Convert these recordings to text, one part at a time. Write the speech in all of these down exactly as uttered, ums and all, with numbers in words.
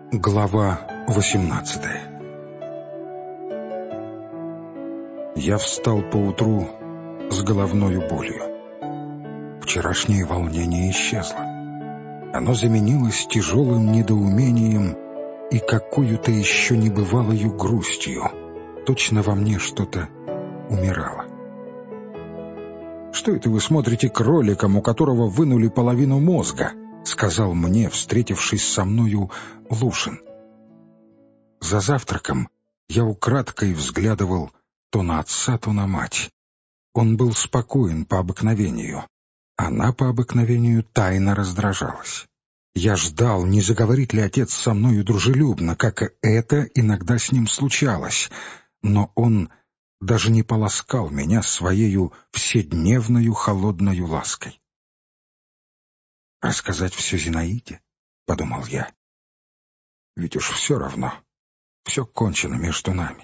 Глава восемнадцатая. Я встал поутру с головною болью. Вчерашнее волнение исчезло. Оно заменилось тяжелым недоумением и какую-то еще небывалою грустью. Точно во мне что-то умирало. «Что это вы смотрите кроликом, у которого вынули половину мозга?» — сказал мне, встретившись со мною, Лушин. За завтраком я украдкой взглядывал то на отца, то на мать. Он был спокоен по обыкновению. Она по обыкновению тайно раздражалась. Я ждал, не заговорит ли отец со мною дружелюбно, как это иногда с ним случалось, но он даже не поласкал меня своею вседневною холодною лаской. «Рассказать все Зинаиде?» — подумал я. «Ведь уж все равно, все кончено между нами».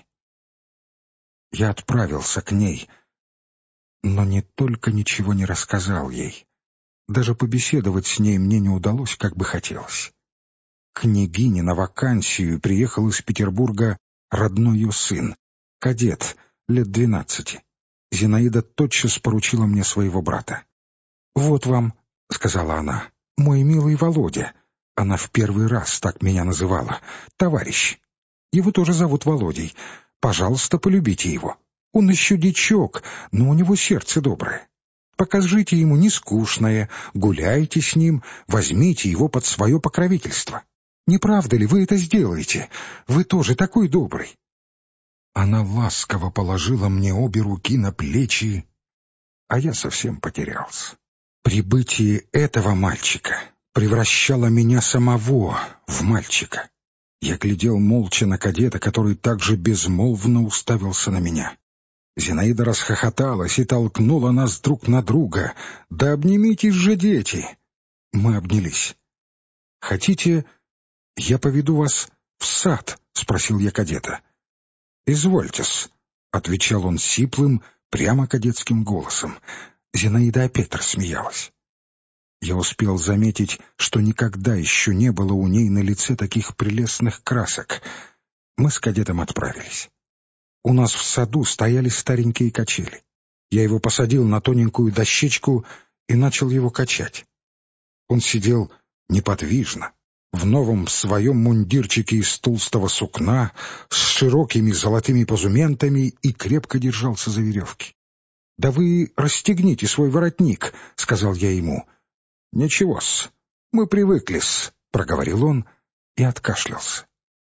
Я отправился к ней, но не только ничего не рассказал ей. Даже побеседовать с ней мне не удалось, как бы хотелось. Княгине на вакансию приехал из Петербурга родной ее сын, кадет, лет двенадцати. Зинаида тотчас поручила мне своего брата. «Вот вам», — сказала она, — «мой милый Володя». Она в первый раз так меня называла. «Товарищ. Его тоже зовут Володей. Пожалуйста, полюбите его. Он еще дичок, но у него сердце доброе. Покажите ему нескучное, гуляйте с ним, возьмите его под свое покровительство. Не правда ли вы это сделаете? Вы тоже такой добрый». Она ласково положила мне обе руки на плечи, а я совсем потерялся. Прибытие этого мальчика превращало меня самого в мальчика. Я глядел молча на кадета, который также безмолвно уставился на меня. Зинаида расхохоталась и толкнула нас друг на друга. «Да обнимитесь же, дети!» Мы обнялись. «Хотите, я поведу вас в сад?» — спросил я кадета. «Извольте-с», — отвечал он сиплым, прямо кадетским голосом. Зинаида опять рассмеялась. Я успел заметить, что никогда еще не было у ней на лице таких прелестных красок. Мы с кадетом отправились. У нас в саду стояли старенькие качели. Я его посадил на тоненькую дощечку и начал его качать. Он сидел неподвижно, в новом своем мундирчике из толстого сукна, с широкими золотыми позументами и крепко держался за веревки. «Да вы расстегните свой воротник», — сказал я ему. «Ничего-с, мы привыкли-с», — проговорил он и откашлялся.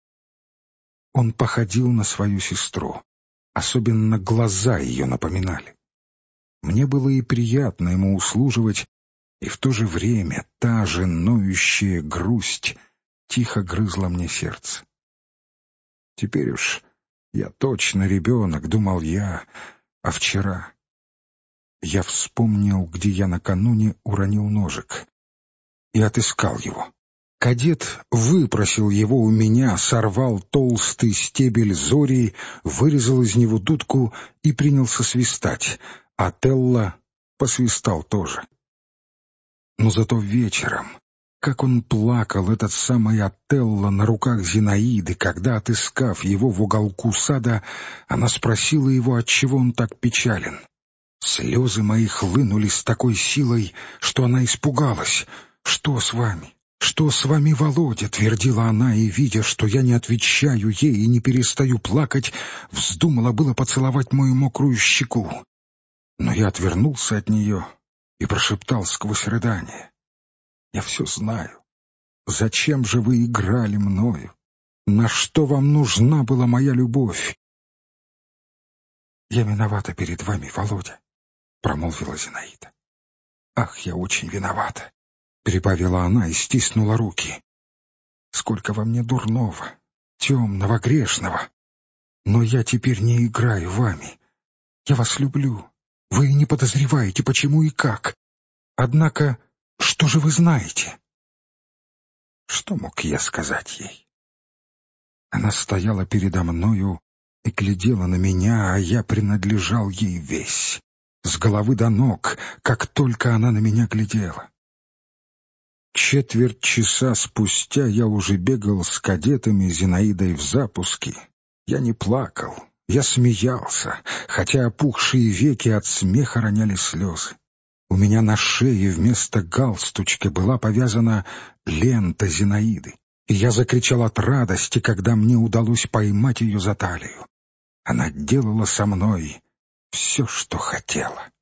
Он походил на свою сестру, особенно глаза ее напоминали. Мне было и приятно ему услуживать, и в то же время та же ноющая грусть тихо грызла мне сердце. Теперь уж я точно ребенок, думал я, а вчера... Я вспомнил, где я накануне уронил ножик, и отыскал его. Кадет выпросил его у меня, сорвал толстый стебель зори, вырезал из него дудку и принялся свистать, а Телла посвистал тоже. Но зато вечером, как он плакал, этот самый Отелло, на руках Зинаиды, когда, отыскав его в уголку сада, она спросила его, отчего он так печален. Слезы мои хлынули с такой силой, что она испугалась. «Что с вами? Что с вами, Володя?» — твердила она, и, видя, что я не отвечаю ей и не перестаю плакать, вздумала было поцеловать мою мокрую щеку. Но я отвернулся от нее и прошептал сквозь рыдание: «Я все знаю. Зачем же вы играли мною? На что вам нужна была моя любовь?» «Я виновата перед вами, Володя», — промолвила Зинаида. «Ах, я очень виновата», — прибавила она и стиснула руки. «Сколько во мне дурного, темного, грешного. Но я теперь не играю вами. Я вас люблю. Вы не подозреваете, почему и как. Однако, что же вы знаете?» Что мог я сказать ей? Она стояла передо мною и глядела на меня, а я принадлежал ей весь, с головы до ног, как только она на меня глядела. Четверть часа спустя я уже бегал с кадетами Зинаидой в запуске. Я не плакал, я смеялся, хотя опухшие веки от смеха роняли слезы. У меня на шее вместо галстучка была повязана лента Зинаиды, и я закричал от радости, когда мне удалось поймать ее за талию. Она делала со мной все, что хотела.